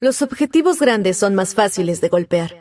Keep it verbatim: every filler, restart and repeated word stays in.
Los objetivos grandes son más fáciles de golpear.